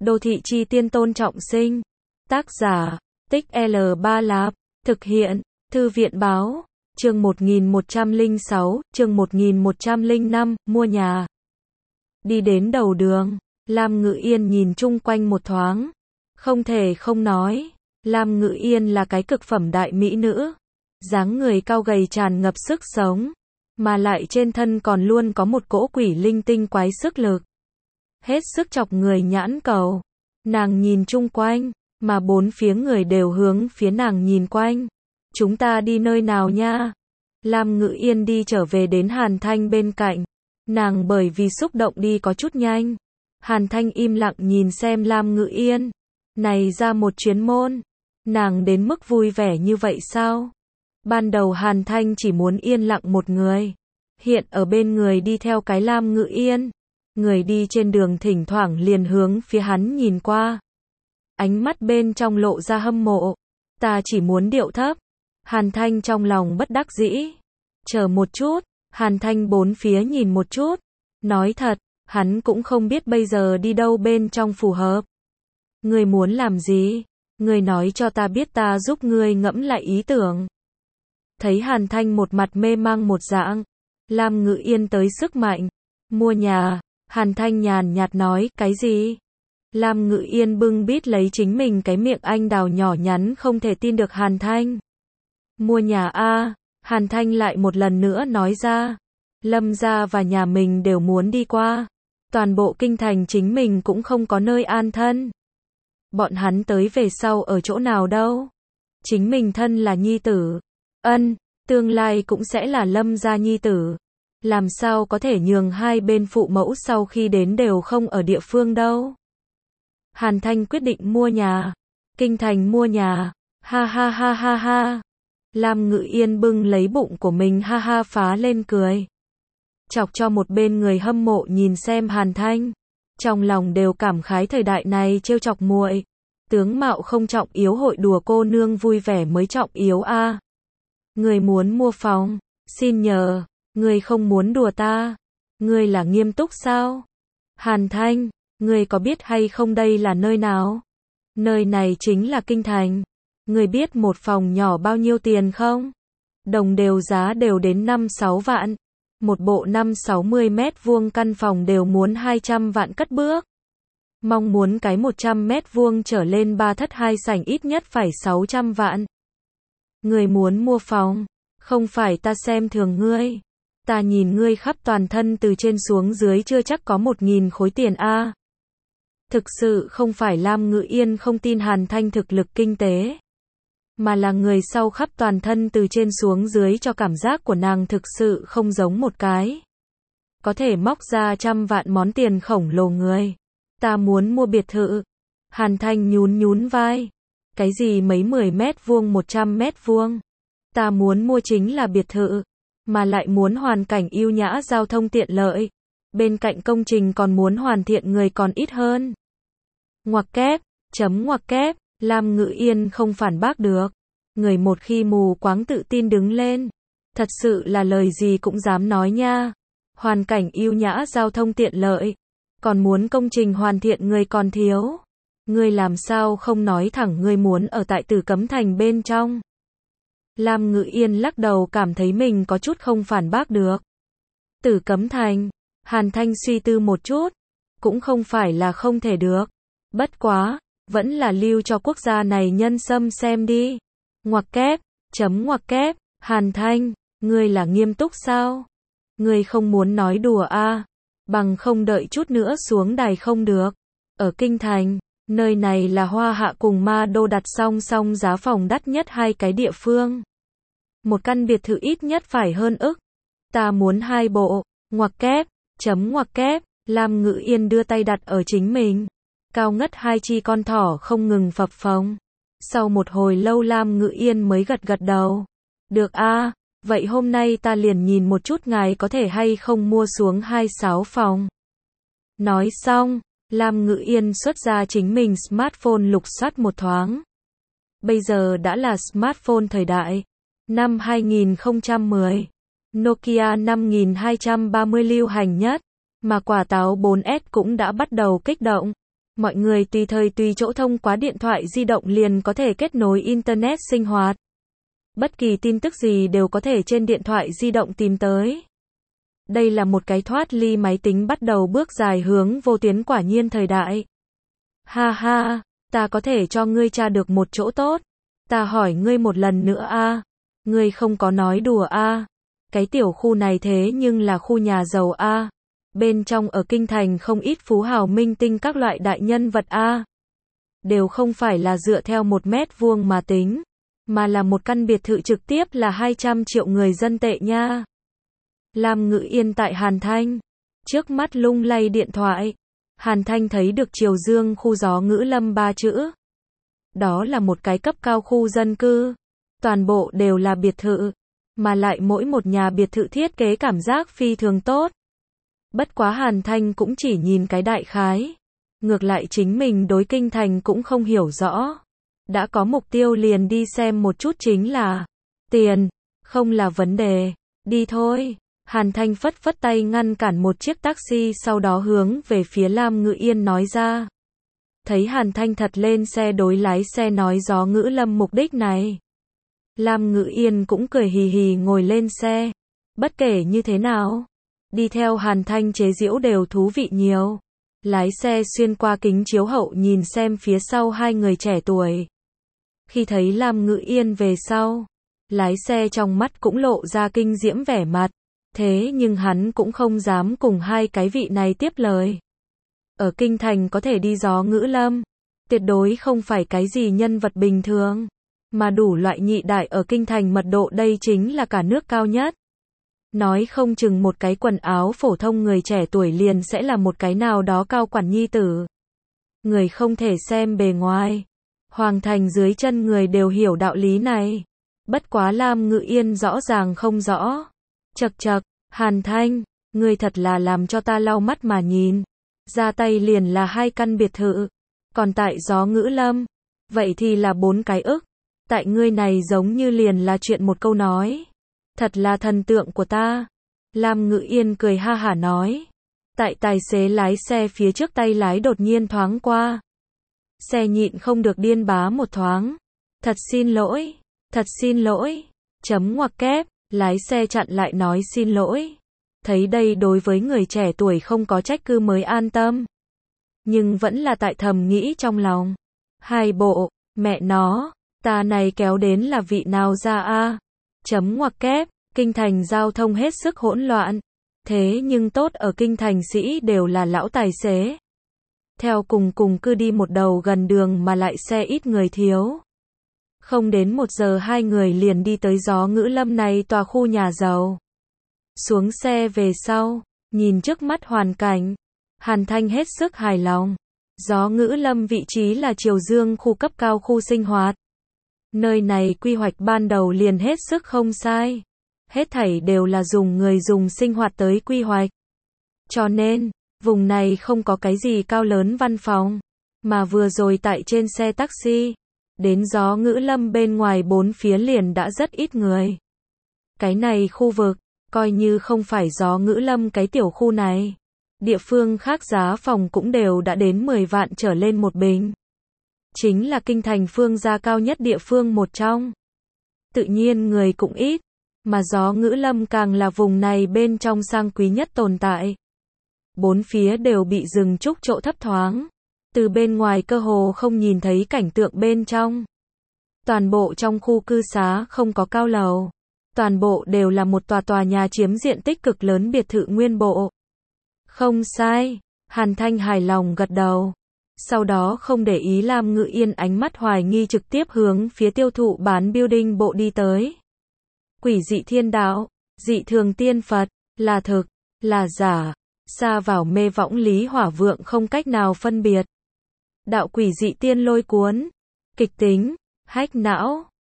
Đô thị chi tiên Tôn Trọng Sinh. Tác giả, Tích L3 Lạp. Thực hiện, Thư viện báo. Chương 1106, chương 1105, mua nhà. Đi đến đầu đường, Lam Ngự Yên nhìn chung quanh một thoáng. Không thể không nói, Lam Ngự Yên là cái cực phẩm đại mỹ nữ. Dáng người cao gầy tràn ngập sức sống, mà lại trên thân còn luôn có một cỗ quỷ linh tinh quái sức lực. Hết sức chọc người nhãn cầu. Nàng nhìn chung quanh, mà bốn phía người đều hướng phía nàng nhìn quanh. Chúng ta đi nơi nào nha? Lam Ngự Yên đi trở về đến Hàn Thanh bên cạnh. Nàng bởi vì xúc động đi có chút nhanh. Hàn Thanh im lặng nhìn xem Lam Ngự Yên. Này ra một chuyến môn. Nàng đến mức vui vẻ như vậy sao? Ban đầu Hàn Thanh chỉ muốn yên lặng một người. Hiện ở bên người đi theo cái Lam Ngự Yên. Người đi trên đường thỉnh thoảng liền hướng phía hắn nhìn qua. Ánh mắt bên trong lộ ra hâm mộ. Ta chỉ muốn điệu thấp. Hàn Thanh trong lòng bất đắc dĩ. Chờ một chút, Hàn Thanh bốn phía nhìn một chút. Nói thật, hắn cũng không biết bây giờ đi đâu bên trong phù hợp. Ngươi muốn làm gì? Ngươi nói cho ta biết ta giúp ngươi ngẫm lại ý tưởng. Thấy Hàn Thanh một mặt mê mang một dạng. Lam Ngự Yên tới sức mạnh. Mua nhà. Hàn Thanh nhàn nhạt nói, cái gì? Lam Ngự Yên bưng bít lấy chính mình cái miệng anh đào nhỏ nhắn không thể tin được Hàn Thanh. Mua nhà a. Hàn Thanh lại một lần nữa nói ra. Lâm gia và nhà mình đều muốn đi qua. Toàn bộ kinh thành chính mình cũng không có nơi an thân. Bọn hắn tới về sau ở chỗ nào đâu? Chính mình thân là nhi tử. Tương lai cũng sẽ là Lâm gia nhi tử. Làm sao có thể nhường hai bên phụ mẫu sau khi đến đều không ở địa phương đâu? Hàn Thanh quyết định mua nhà. Kinh thành mua nhà. Ha ha ha ha ha. Lam Ngự Yên bưng lấy bụng của mình ha ha phá lên cười. Chọc cho một bên người hâm mộ nhìn xem Hàn Thanh. Trong lòng đều cảm khái thời đại này trêu chọc muội. Tướng mạo không trọng yếu hội đùa cô nương vui vẻ mới trọng yếu a. Người muốn mua phòng, xin nhờ, người không muốn đùa ta. Người là nghiêm túc sao? Hàn Thanh, người có biết hay không đây là nơi nào? Nơi này chính là kinh thành. Người biết một phòng nhỏ bao nhiêu tiền không? Đồng đều giá đều đến 5-6 vạn. Một bộ 5-60 mét vuông căn phòng đều muốn 200 vạn cất bước. Mong muốn cái 100 mét vuông trở lên 3 thất 2 sảnh ít nhất phải 600 vạn. Người muốn mua phòng, không phải ta xem thường ngươi. Ta nhìn ngươi khắp toàn thân từ trên xuống dưới chưa chắc có 1.000 khối tiền a. Thực sự không phải Lam Ngự Yên không tin Hàn Thanh thực lực kinh tế. Mà là người sau khắp toàn thân từ trên xuống dưới cho cảm giác của nàng thực sự không giống một cái. Có thể móc ra 100 vạn món tiền khổng lồ người. Ta muốn mua biệt thự. Hàn Thanh nhún vai. Cái gì mấy 10 mét vuông 100 mét vuông. Ta muốn mua chính là biệt thự. Mà lại muốn hoàn cảnh ưu nhã giao thông tiện lợi. Bên cạnh công trình còn muốn hoàn thiện người còn ít hơn. Ngoặc kép. Lam Ngự Yên không phản bác được. Người một khi mù quáng tự tin đứng lên. Thật sự là lời gì cũng dám nói nha. Hoàn cảnh ưu nhã giao thông tiện lợi. Còn muốn công trình hoàn thiện người còn thiếu. Ngươi làm sao không nói thẳng ngươi muốn ở tại Tử Cấm Thành bên trong. Lam Ngự Yên lắc đầu cảm thấy mình có chút không phản bác được. Tử Cấm Thành. Hàn Thanh suy tư một chút. Cũng không phải là không thể được. Bất quá, vẫn là lưu cho quốc gia này nhân xâm xem đi. Ngoặc kép. Hàn Thanh, ngươi là nghiêm túc sao? Ngươi không muốn nói đùa a? Bằng không đợi chút nữa xuống đài không được. Ở kinh thành, nơi này là Hoa Hạ cùng Ma Đô đặt song song giá phòng đắt nhất hai cái địa phương. Một căn biệt thự ít nhất phải hơn ức. Ta muốn 2 bộ. Ngoặc kép. Lam Ngự Yên đưa tay đặt ở chính mình. Cao ngất 2 chi con thỏ không ngừng phập phồng. Sau một hồi lâu Lam Ngự Yên mới gật đầu. Được a, vậy hôm nay ta liền nhìn một chút ngài có thể hay không mua xuống 26 phòng. Nói xong, Lam Ngự Yên xuất ra chính mình smartphone lục soát một thoáng. Bây giờ đã là smartphone thời đại. Năm 2010, Nokia 5230 lưu hành nhất, mà quả táo 4S cũng đã bắt đầu kích động. Mọi người tùy thời tùy chỗ thông qua điện thoại di động liền có thể kết nối Internet sinh hoạt. Bất kỳ tin tức gì đều có thể trên điện thoại di động tìm tới. Đây là một cái thoát ly máy tính bắt đầu bước dài hướng vô tuyến quả nhiên thời đại. Ha ha, ta có thể cho ngươi tra được một chỗ tốt. Ta hỏi ngươi một lần nữa a, ngươi không có nói đùa a. Cái tiểu khu này thế nhưng là khu nhà giàu a. Bên trong ở kinh thành không ít phú hào minh tinh các loại đại nhân vật a. Đều không phải là dựa theo 1 mét vuông mà tính, mà là một căn biệt thự trực tiếp là 200 triệu người dân tệ nha. Lam Ngữ Yên tại Hàn Thanh, trước mắt lung lay điện thoại. Hàn Thanh thấy được Triều Dương khu Gió Ngữ Lâm 3 chữ. Đó là một cái cấp cao khu dân cư. Toàn bộ đều là biệt thự, mà lại mỗi một nhà biệt thự thiết kế cảm giác phi thường tốt. Bất quá Hàn Thanh cũng chỉ nhìn cái đại khái. Ngược lại chính mình đối kinh thành cũng không hiểu rõ. Đã có mục tiêu liền đi xem một chút chính là tiền, không là vấn đề. Đi thôi. Hàn Thanh phất phất tay ngăn cản một chiếc taxi sau đó hướng về phía Lam Ngữ Yên nói ra. Thấy Hàn Thanh thật lên xe đối lái xe nói Gió Ngữ Lâm mục đích này. Lam Ngữ Yên cũng cười hì hì ngồi lên xe. Bất kể như thế nào, đi theo Hàn Thanh chế giễu đều thú vị nhiều. Lái xe xuyên qua kính chiếu hậu nhìn xem phía sau hai người trẻ tuổi. Khi thấy Lam Ngữ Yên về sau, lái xe trong mắt cũng lộ ra kinh diễm vẻ mặt. Thế nhưng hắn cũng không dám cùng hai cái vị này tiếp lời. Ở kinh thành có thể đi Gió Ngữ Lâm, tuyệt đối không phải cái gì nhân vật bình thường, mà đủ loại nhị đại ở kinh thành mật độ đây chính là cả nước cao nhất. Nói không chừng một cái quần áo phổ thông người trẻ tuổi liền sẽ là một cái nào đó cao quản nhi tử. Người không thể xem bề ngoài. Hoàng thành dưới chân người đều hiểu đạo lý này. Bất quá Lam Ngữ Yên rõ ràng không rõ. Chậc chậc, Hàn Thanh, ngươi thật là làm cho ta lau mắt mà nhìn. Ra tay liền là 2 căn biệt thự. Còn tại Gió Ngữ Lâm, vậy thì là 4 cái ức. Tại ngươi này giống như liền là chuyện một câu nói. Thật là thần tượng của ta. Lam Ngữ Yên cười ha hả nói. Tại tài xế lái xe phía trước tay lái đột nhiên thoáng qua. Xe nhịn không được điên bá một thoáng. Thật xin lỗi, thật xin lỗi. Chấm ngoặc kép, lái xe chặn lại nói xin lỗi. Thấy đây đối với người trẻ tuổi không có trách cứ mới an tâm. Nhưng vẫn là tại thầm nghĩ trong lòng. Hai bộ, mẹ nó, ta này kéo đến là vị nào ra a? Chấm ngoặc kép, kinh thành giao thông hết sức hỗn loạn. Thế nhưng tốt ở kinh thành sĩ đều là lão tài xế. Theo cùng cứ đi một đầu gần đường mà lại xe ít người thiếu. Không đến 1 giờ hai người liền đi tới Gió Ngữ Lâm này tòa khu nhà giàu. Xuống xe về sau, nhìn trước mắt hoàn cảnh. Hàn Thanh hết sức hài lòng. Gió Ngữ Lâm vị trí là Triều Dương khu cấp cao khu sinh hoạt. Nơi này quy hoạch ban đầu liền hết sức không sai. Hết thảy đều là dùng người dùng sinh hoạt tới quy hoạch. Cho nên, vùng này không có cái gì cao lớn văn phòng. Mà vừa rồi tại trên xe taxi, đến Gió Ngữ Lâm bên ngoài 4 phía liền đã rất ít người. Cái này khu vực, coi như không phải Gió Ngữ Lâm cái tiểu khu này. Địa phương khác giá phòng cũng đều đã đến 10 vạn trở lên một bình. Chính là kinh thành phương gia cao nhất địa phương một trong. Tự nhiên người cũng ít, mà Gió Ngữ Lâm càng là vùng này bên trong sang quý nhất tồn tại. 4 phía đều bị rừng trúc trộ thấp thoáng. Từ bên ngoài cơ hồ không nhìn thấy cảnh tượng bên trong. Toàn bộ trong khu cư xá không có cao lầu. Toàn bộ đều là một tòa nhà chiếm diện tích cực lớn biệt thự nguyên bộ. Không sai, Hàn Thanh hài lòng gật đầu. Sau đó không để ý Lam Ngữ Yên ánh mắt hoài nghi trực tiếp hướng phía tiêu thụ bán building bộ đi tới. Quỷ dị thiên đạo, dị thường tiên Phật, là thực, là giả, xa vào mê võng lý hỏa vượng không cách nào phân biệt. Đạo quỷ dị tiên lôi cuốn, kịch tính, hách não,